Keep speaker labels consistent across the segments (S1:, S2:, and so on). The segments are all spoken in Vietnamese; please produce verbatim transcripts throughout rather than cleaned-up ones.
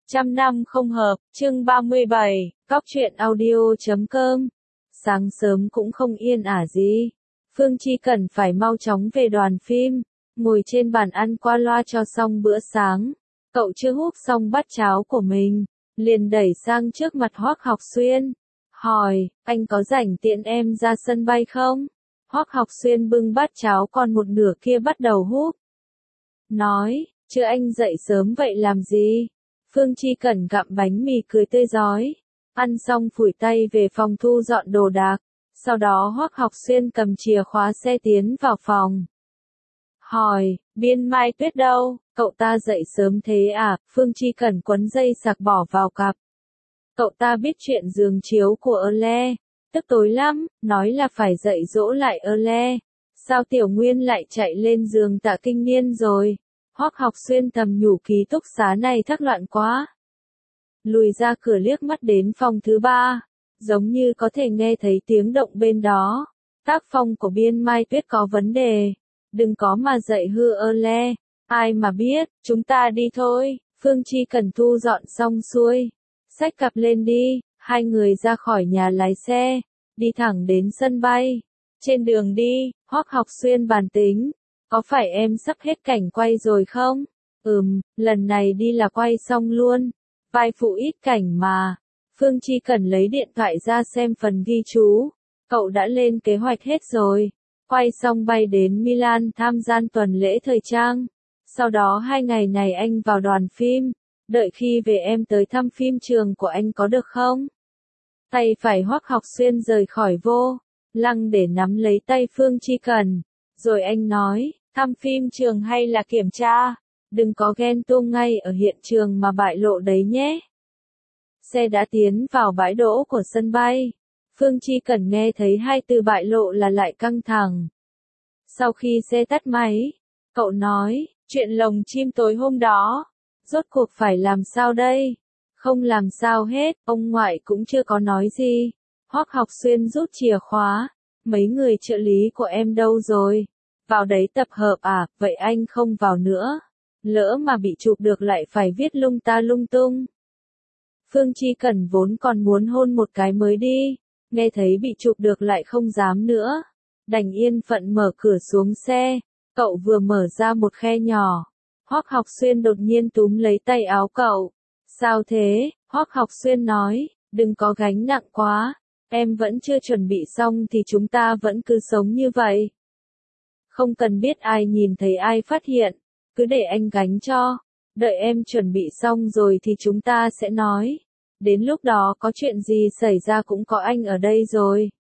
S1: Trăm năm không hợp, chương ba mươi bảy, cóc truyện audio chấm com. Sáng sớm cũng không yên ả gì. Phương Chi cần phải mau chóng về đoàn phim, ngồi trên bàn ăn qua loa cho xong bữa sáng. Cậu chưa húp xong bát cháo của mình, liền đẩy sang trước mặt Hoắc Học Xuyên. Hỏi, anh có rảnh tiện em ra sân bay không? Hoắc Học Xuyên bưng bát cháo còn một nửa kia bắt đầu húp. Nói, chứ anh dậy sớm vậy làm gì? Phương Chi Cẩn gặm bánh mì cười tươi rói. Ăn xong phủi tay về phòng thu dọn đồ đạc. Sau đó Hoắc Học Xuyên cầm chìa khóa xe tiến vào phòng. Hỏi, Biên Mai Tuyết đâu? Cậu ta dậy sớm thế à? Phương Chi Cẩn quấn dây sạc bỏ vào cặp. Cậu ta biết chuyện giường chiếu của ơ le. Tức tối lắm, nói là phải dậy dỗ lại ơ le. Sao Tiểu Nguyên lại chạy lên giường Tạ Kinh Niên rồi? Hoắc Học Xuyên thầm nhủ ký túc xá này thắc loạn quá. Lùi ra cửa liếc mắt đến phòng thứ ba, giống như có thể nghe thấy tiếng động bên đó. Tác phong của Biên Mai Tuyết có vấn đề, đừng có mà dậy hư ơ le, ai mà biết, chúng ta đi thôi. Phương Chi Cần thu dọn xong xuôi, xách cặp lên đi, hai người ra khỏi nhà lái xe, đi thẳng đến sân bay. Trên đường đi, Hoắc Học Xuyên bàn tính. Có phải em sắp hết cảnh quay rồi không? Ừm, lần này đi là quay xong luôn. Vai phụ ít cảnh mà. Phương Chi Cần lấy điện thoại ra xem phần ghi chú. Cậu đã lên kế hoạch hết rồi. Quay xong bay đến Milan tham gia tuần lễ thời trang. Sau đó hai ngày này anh vào đoàn phim. Đợi khi về em tới thăm phim trường của anh có được không? Tay phải Hoắc Học Xuyên rời khỏi vô lăng để nắm lấy tay Phương Chi Cần. Rồi anh nói, thăm phim trường hay là kiểm tra? Đừng có ghen tuông ngay ở hiện trường mà bại lộ đấy nhé. Xe đã tiến vào bãi đỗ của sân bay. Phương Chi Cần nghe thấy hai từ bại lộ là lại căng thẳng. Sau khi xe tắt máy, cậu nói, chuyện lồng chim tối hôm đó, rốt cuộc phải làm sao đây? Không làm sao hết, ông ngoại cũng chưa có nói gì. Hoắc Học Xuyên rút chìa khóa. Mấy người trợ lý của em đâu rồi? Vào đấy tập hợp à? Vậy anh không vào nữa. Lỡ mà bị chụp được lại phải viết lung ta lung tung. Phương Chi Cần vốn còn muốn hôn một cái mới đi. Nghe thấy bị chụp được lại không dám nữa. Đành yên phận mở cửa xuống xe. Cậu vừa mở ra một khe nhỏ. Hoắc Học Xuyên đột nhiên túm lấy tay áo cậu. Sao thế? Hoắc Học Xuyên nói, đừng có gánh nặng quá. Em vẫn chưa chuẩn bị xong thì chúng ta vẫn cứ sống như vậy. Không cần biết ai nhìn thấy ai phát hiện, cứ để anh gánh cho. Đợi em chuẩn bị xong rồi thì chúng ta sẽ nói. Đến lúc đó có chuyện gì xảy ra cũng có anh ở đây rồi.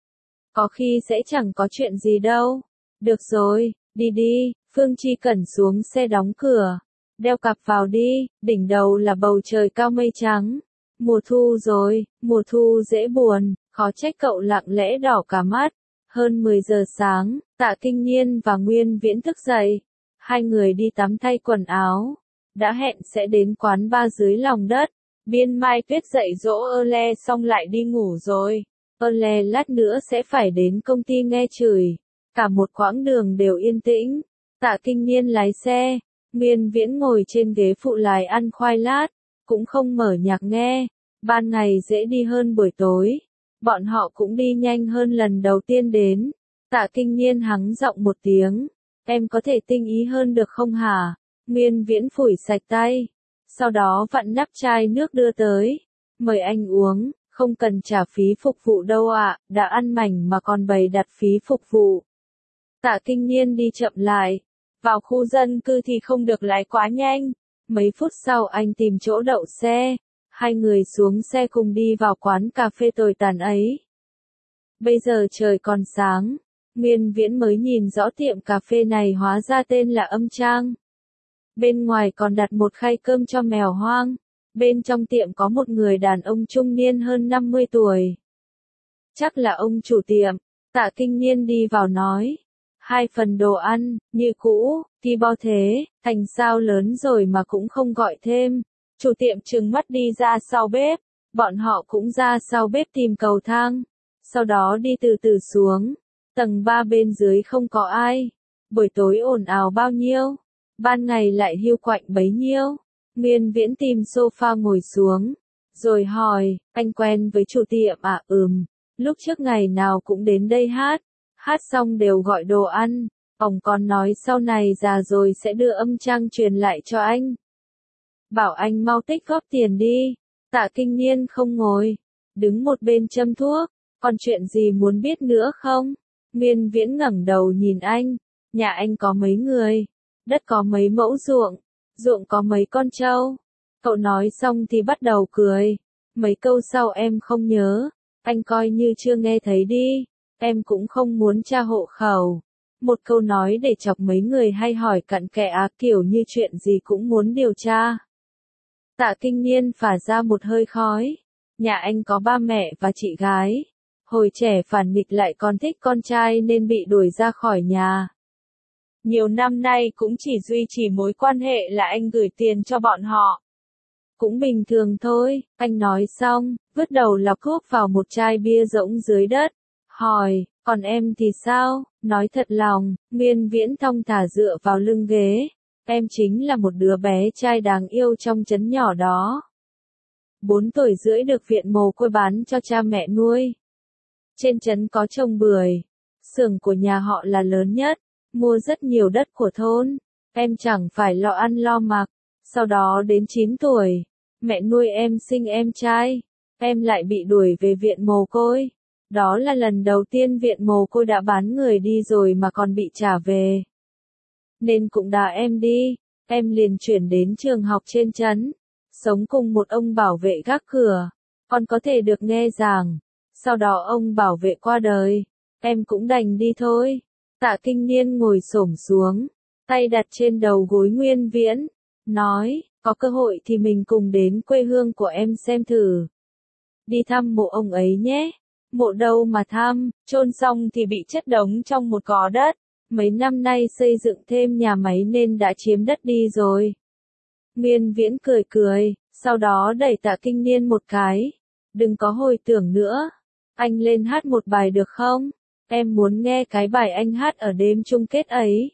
S1: Có khi sẽ chẳng có chuyện gì đâu. Được rồi, đi đi. Phương Chi Cẩn xuống xe đóng cửa. Đeo cặp vào đi, đỉnh đầu là bầu trời cao mây trắng. Mùa thu rồi, mùa thu dễ buồn, khó trách cậu lặng lẽ đỏ cả mắt. Hơn mười giờ sáng, Tạ Kinh Niên và Nguyên Viễn thức dậy. Hai người đi tắm thay quần áo. Đã hẹn sẽ đến quán bar dưới lòng đất. Biên Mai Tuyết dậy dỗ ơ le xong lại đi ngủ rồi. Ơ le lát nữa sẽ phải đến công ty nghe chửi. Cả một quãng đường đều yên tĩnh. Tạ Kinh Niên lái xe. Nguyên Viễn ngồi trên ghế phụ lái ăn khoai lát. Cũng không mở nhạc nghe. Ban ngày dễ đi hơn buổi tối. Bọn họ cũng đi nhanh hơn lần đầu tiên đến. Tạ Kinh Niên hắng giọng một tiếng. Em có thể tinh ý hơn được không hả? Nguyên Viễn phủi sạch tay. Sau đó vặn nắp chai nước đưa tới. Mời anh uống, không cần trả phí phục vụ đâu ạ, đã ăn mảnh mà còn bày đặt phí phục vụ. Tạ Kinh Niên đi chậm lại. Vào khu dân cư thì không được lái quá nhanh. Mấy phút sau anh tìm chỗ đậu xe. Hai người xuống xe cùng đi vào quán cà phê tồi tàn ấy. Bây giờ trời còn sáng. Nguyên Viễn mới nhìn rõ tiệm cà phê này hóa ra tên là Âm Trang. Bên ngoài còn đặt một khay cơm cho mèo hoang. Bên trong tiệm có một người đàn ông trung niên hơn năm mươi tuổi. Chắc là ông chủ tiệm. Tạ Kinh Niên đi vào nói. Hai phần đồ ăn, như cũ, thì bao thế, thành sao lớn rồi mà cũng không gọi thêm. Chủ tiệm trừng mắt đi ra sau bếp. Bọn họ cũng ra sau bếp tìm cầu thang. Sau đó đi từ từ xuống. Tầng ba bên dưới không có ai. Buổi tối ồn ào bao nhiêu. Ban ngày lại hiu quạnh bấy nhiêu. Nguyên Viễn tìm sofa ngồi xuống, rồi hỏi, anh quen với chủ tiệm à? Ừm, lúc trước ngày nào cũng đến đây hát, hát xong đều gọi đồ ăn, ông còn nói sau này già rồi sẽ đưa âm trang truyền lại cho anh. Bảo anh mau tích góp tiền đi. Tạ Kinh Niên không ngồi, đứng một bên châm thuốc, còn chuyện gì muốn biết nữa không? Nguyên Viễn ngẩng đầu nhìn anh, nhà anh có mấy người, đất có mấy mẫu ruộng, ruộng có mấy con trâu. Cậu nói xong thì bắt đầu cười, mấy câu sau em không nhớ, anh coi như chưa nghe thấy đi, em cũng không muốn tra hộ khẩu. Một câu nói để chọc mấy người hay hỏi cặn kẽ á, kiểu như chuyện gì cũng muốn điều tra. Tạ Kinh Niên phả ra một hơi khói. Nhà anh có ba mẹ và chị gái. Hồi trẻ phản nghịch lại còn thích con trai nên bị đuổi ra khỏi nhà. Nhiều năm nay cũng chỉ duy trì mối quan hệ là anh gửi tiền cho bọn họ. Cũng bình thường thôi, anh nói xong, vứt đầu lọc thuốc vào một chai bia rỗng dưới đất. Hỏi, còn em thì sao? Nói thật lòng, Nguyên Viễn thong thả dựa vào lưng ghế. Em chính là một đứa bé trai đáng yêu trong trấn nhỏ đó. Bốn tuổi rưỡi được viện mồ côi bán cho cha mẹ nuôi. Trên trấn có trồng bưởi. Xưởng của nhà họ là lớn nhất, mua rất nhiều đất của thôn. Em chẳng phải lo ăn lo mặc. Sau đó đến chín tuổi, mẹ nuôi em sinh em trai. Em lại bị đuổi về viện mồ côi. Đó là lần đầu tiên viện mồ côi đã bán người đi rồi mà còn bị trả về. Nên cũng đá em đi, em liền chuyển đến trường học trên trấn, sống cùng một ông bảo vệ gác cửa, còn có thể được nghe giảng. Sau đó ông bảo vệ qua đời, em cũng đành đi thôi. Tạ Kinh Niên ngồi xổm xuống, tay đặt trên đầu gối Nguyên Viễn, nói, có cơ hội thì mình cùng đến quê hương của em xem thử. Đi thăm mộ ông ấy nhé. Mộ đâu mà thăm, chôn xong thì bị chất đống trong một gò đất. Mấy năm nay xây dựng thêm nhà máy nên đã chiếm đất đi rồi. Nguyên Viễn cười cười, sau đó đẩy Tạ Kinh Niên một cái. Đừng có hồi tưởng nữa. Anh lên hát một bài được không? Em muốn nghe cái bài anh hát ở đêm chung kết ấy.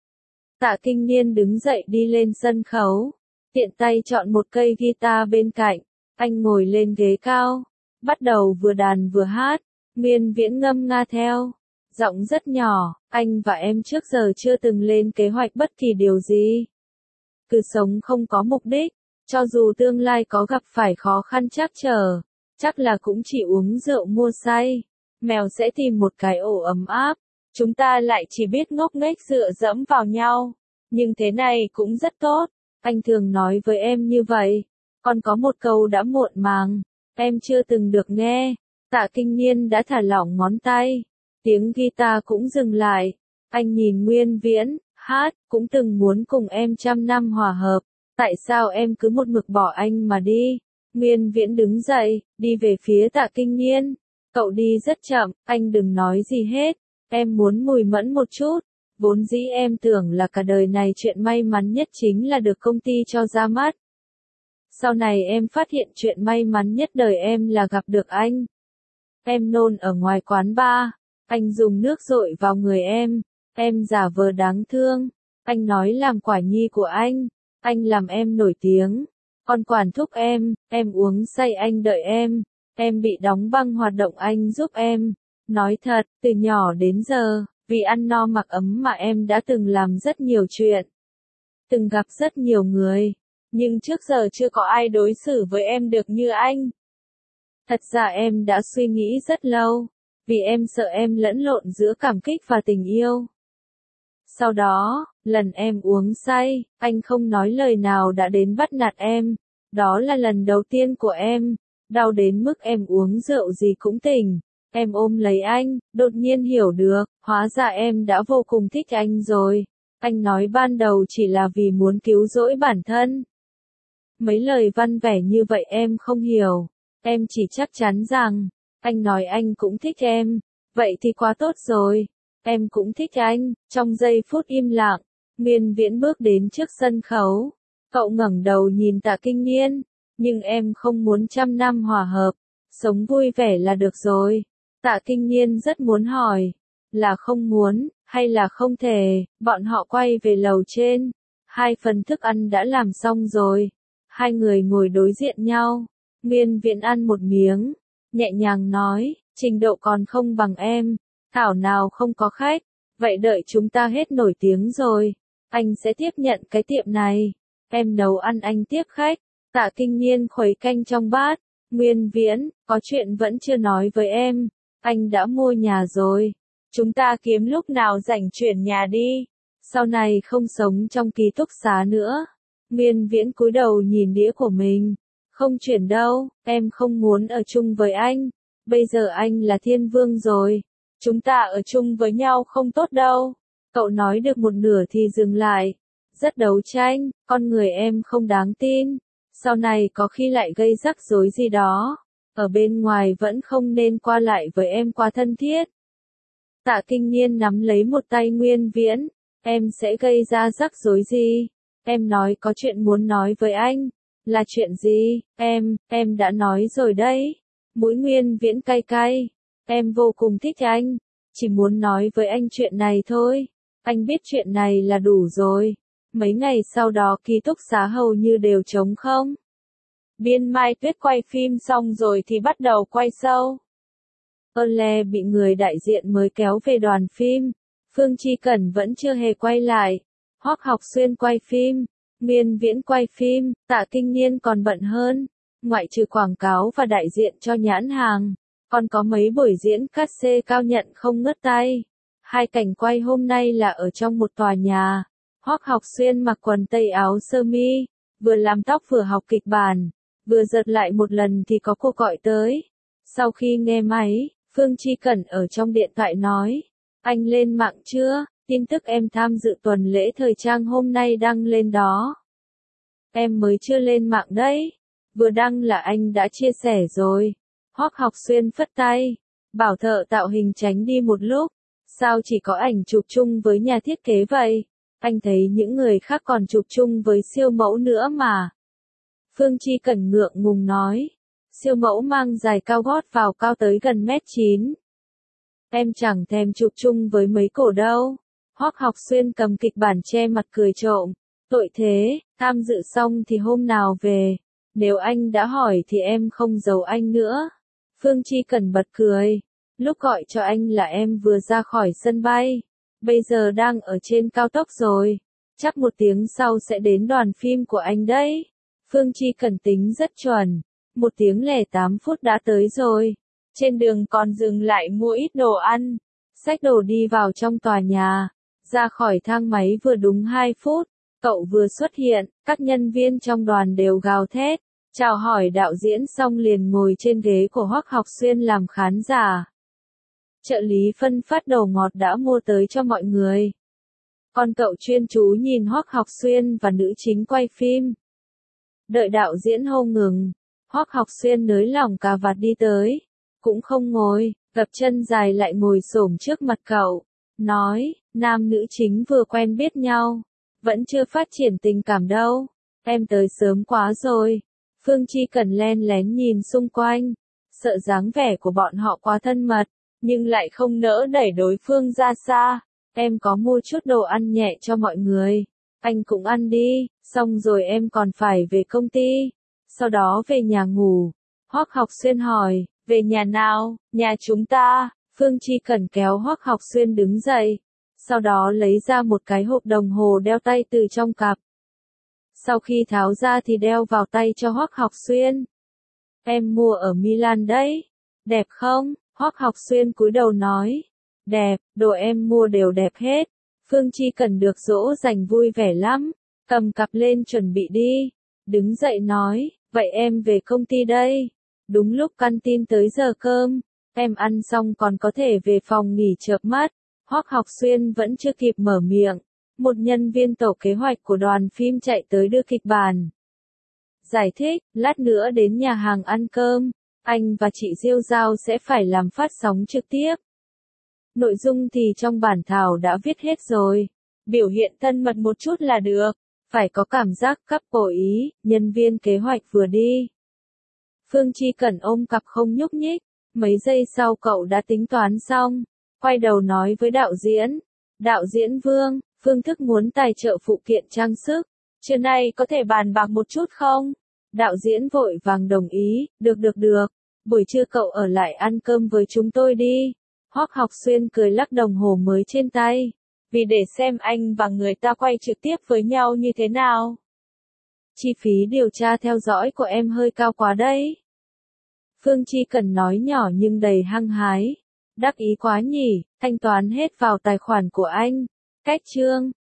S1: Tạ Kinh Niên đứng dậy đi lên sân khấu. Tiện tay chọn một cây guitar bên cạnh. Anh ngồi lên ghế cao. Bắt đầu vừa đàn vừa hát. Nguyên Viễn ngâm nga theo. Giọng rất nhỏ, anh và em trước giờ chưa từng lên kế hoạch bất kỳ điều gì. Cứ sống không có mục đích, cho dù tương lai có gặp phải khó khăn trắc trở, chắc là cũng chỉ uống rượu mua say. Mèo sẽ tìm một cái ổ ấm áp, chúng ta lại chỉ biết ngốc nghếch dựa dẫm vào nhau. Nhưng thế này cũng rất tốt, anh thường nói với em như vậy. Còn có một câu đã muộn màng, em chưa từng được nghe. Tạ Kinh Niên đã thả lỏng ngón tay. Tiếng guitar cũng dừng lại. Anh nhìn Nguyên Viễn, hát, cũng từng muốn cùng em trăm năm hòa hợp. Tại sao em cứ một mực bỏ anh mà đi? Nguyên Viễn đứng dậy, đi về phía Tạ Kinh Niên. Cậu đi rất chậm, anh đừng nói gì hết. Em muốn mùi mẫn một chút. Vốn dĩ em tưởng là cả đời này chuyện may mắn nhất chính là được công ty cho ra mắt. Sau này em phát hiện chuyện may mắn nhất đời em là gặp được anh. Em nôn ở ngoài quán bar. Anh dùng nước dội vào người em. Em giả vờ đáng thương. Anh nói làm quả nhi của anh. Anh làm em nổi tiếng. Còn quản thúc em, em uống say anh đợi em. Em bị đóng băng hoạt động anh giúp em. Nói thật, từ nhỏ đến giờ, vì ăn no mặc ấm mà em đã từng làm rất nhiều chuyện. Từng gặp rất nhiều người. Nhưng trước giờ chưa có ai đối xử với em được như anh. Thật ra em đã suy nghĩ rất lâu. Vì em sợ em lẫn lộn giữa cảm kích và tình yêu. Sau đó, lần em uống say, anh không nói lời nào đã đến bắt nạt em. Đó là lần đầu tiên của em. Đau đến mức em uống rượu gì cũng tỉnh. Em ôm lấy anh, đột nhiên hiểu được, hóa ra em đã vô cùng thích anh rồi. Anh nói ban đầu chỉ là vì muốn cứu rỗi bản thân. Mấy lời văn vẻ như vậy em không hiểu. Em chỉ chắc chắn rằng, anh nói anh cũng thích em. Vậy thì quá tốt rồi. Em cũng thích anh. Trong giây phút im lặng, Nguyên Viễn bước đến trước sân khấu. Cậu ngẩng đầu nhìn Tạ Kinh Niên. Nhưng em không muốn trăm năm hòa hợp. Sống vui vẻ là được rồi. Tạ Kinh Niên rất muốn hỏi. Là không muốn, hay là không thể. Bọn họ quay về lầu trên. Hai phần thức ăn đã làm xong rồi. Hai người ngồi đối diện nhau. Nguyên Viễn ăn một miếng, nhẹ nhàng nói, trình độ còn không bằng em, thảo nào không có khách, vậy đợi chúng ta hết nổi tiếng rồi, anh sẽ tiếp nhận cái tiệm này, em nấu ăn anh tiếp khách. Tạ Kinh Nhiên khuấy canh trong bát, Nguyên Viễn, có chuyện vẫn chưa nói với em, anh đã mua nhà rồi, chúng ta kiếm lúc nào rảnh chuyển nhà đi, sau này không sống trong ký túc xá nữa. Nguyên Viễn cúi đầu nhìn đĩa của mình, không chuyển đâu, em không muốn ở chung với anh, bây giờ anh là thiên vương rồi, chúng ta ở chung với nhau không tốt đâu. Cậu nói được một nửa thì dừng lại, rất đấu tranh, con người em không đáng tin, sau này có khi lại gây rắc rối gì đó, ở bên ngoài vẫn không nên qua lại với em quá thân thiết. Tạ Kinh Nhiên nắm lấy một tay Nguyên Viễn, em sẽ gây ra rắc rối gì? Em nói có chuyện muốn nói với anh. Là chuyện gì? Em, em đã nói rồi đấy. Mũi Nguyên Viễn cay cay. Em vô cùng thích anh. Chỉ muốn nói với anh chuyện này thôi. Anh biết chuyện này là đủ rồi. Mấy ngày sau đó ký túc xá hầu như đều trống không. Biên Mai Tuyết quay phim xong rồi thì bắt đầu quay show. Earle bị người đại diện mới kéo về đoàn phim. Phương Chi Cẩn vẫn chưa hề quay lại. Hoắc Học Xuyên quay phim. Nguyên Viễn quay phim, Tạ Kinh Nhiên còn bận hơn. Ngoại trừ quảng cáo và đại diện cho nhãn hàng, còn có mấy buổi diễn cát xê cao nhận không ngớt tay. Hai cảnh quay hôm nay là ở trong một tòa nhà. Hoắc Học Xuyên mặc quần tây áo sơ mi, vừa làm tóc vừa học kịch bản, vừa giật lại một lần thì có cuộc gọi tới. Sau khi nghe máy, Phương Chi Cẩn ở trong điện thoại nói, anh lên mạng chưa? Tin tức em tham dự tuần lễ thời trang hôm nay đăng lên đó. Em mới chưa lên mạng đấy. Vừa đăng là anh đã chia sẻ rồi. Hoắc Học Xuyên phất tay, bảo thợ tạo hình tránh đi một lúc. Sao chỉ có ảnh chụp chung với nhà thiết kế vậy? Anh thấy những người khác còn chụp chung với siêu mẫu nữa mà. Phương Chi Cẩn ngượng ngùng nói. Siêu mẫu mang giày cao gót vào cao tới gần mét chín. Em chẳng thèm chụp chung với mấy cổ đâu. Hoắc Học Xuyên cầm kịch bản che mặt cười trộm. Tội thế, tham dự xong thì hôm nào về. Nếu anh đã hỏi thì em không giấu anh nữa. Phương Chi Cẩn bật cười. Lúc gọi cho anh là em vừa ra khỏi sân bay. Bây giờ đang ở trên cao tốc rồi. Chắc một tiếng sau sẽ đến đoàn phim của anh đấy. Phương Chi Cẩn tính rất chuẩn. Một tiếng lẻ tám phút đã tới rồi. Trên đường còn dừng lại mua ít đồ ăn. Xách đồ đi vào trong tòa nhà. Ra khỏi thang máy vừa đúng hai phút. Cậu vừa xuất hiện, các nhân viên trong đoàn đều gào thét. Chào hỏi đạo diễn xong liền ngồi trên ghế của Hoắc Học Xuyên làm khán giả. Trợ lý phân phát đồ ngọt đã mua tới cho mọi người. Còn cậu chuyên chú nhìn Hoắc Học Xuyên và nữ chính quay phim. Đợi đạo diễn hô ngừng, Hoắc Học Xuyên nới lỏng cà vạt đi tới. Cũng không ngồi, gập chân dài lại ngồi xổm trước mặt cậu. Nói, nam nữ chính vừa quen biết nhau. Vẫn chưa phát triển tình cảm đâu. Em tới sớm quá rồi. Phương Chi Cẩn len lén nhìn xung quanh. Sợ dáng vẻ của bọn họ quá thân mật. Nhưng lại không nỡ đẩy đối phương ra xa. Em có mua chút đồ ăn nhẹ cho mọi người. Anh cũng ăn đi. Xong rồi em còn phải về công ty. Sau đó về nhà ngủ. Hoắc Học Xuyên hỏi. Về nhà nào? Nhà chúng ta. Phương Chi Cẩn kéo Hoắc Học Xuyên đứng dậy. Sau đó lấy ra một cái hộp đồng hồ đeo tay từ trong cặp. Sau khi tháo ra thì đeo vào tay cho Hoắc Học Xuyên. Em mua ở Milan đấy. Đẹp không? Hoắc Học Xuyên cúi đầu nói. Đẹp, đồ em mua đều đẹp hết. Phương Chi Cẩn được dỗ dành vui vẻ lắm. Cầm cặp lên chuẩn bị đi. Đứng dậy nói, vậy em về công ty đây. Đúng lúc canteen tới giờ cơm. Em ăn xong còn có thể về phòng nghỉ chợp mắt. Hoắc Học Xuyên vẫn chưa kịp mở miệng. Một nhân viên tổ kế hoạch của đoàn phim chạy tới đưa kịch bản. Giải thích, lát nữa đến nhà hàng ăn cơm. Anh và chị Diêu Giao sẽ phải làm phát sóng trực tiếp. Nội dung thì trong bản thảo đã viết hết rồi. Biểu hiện thân mật một chút là được. Phải có cảm giác couple ý, nhân viên kế hoạch vừa đi. Phương Chi Cẩn ôm cặp không nhúc nhích. Mấy giây sau cậu đã tính toán xong. Quay đầu nói với đạo diễn. Đạo diễn Vương, Phương Thức muốn tài trợ phụ kiện trang sức. Trưa nay có thể bàn bạc một chút không? Đạo diễn vội vàng đồng ý, được được được, buổi trưa cậu ở lại ăn cơm với chúng tôi đi. Hoắc Học Xuyên cười lắc đồng hồ mới trên tay, vì để xem anh và người ta quay trực tiếp với nhau như thế nào. Chi phí điều tra theo dõi của em hơi cao quá đấy. Phương Chi Cần nói nhỏ nhưng đầy hăng hái. Đắc ý quá nhỉ, thanh toán hết vào tài khoản của anh. Cách chương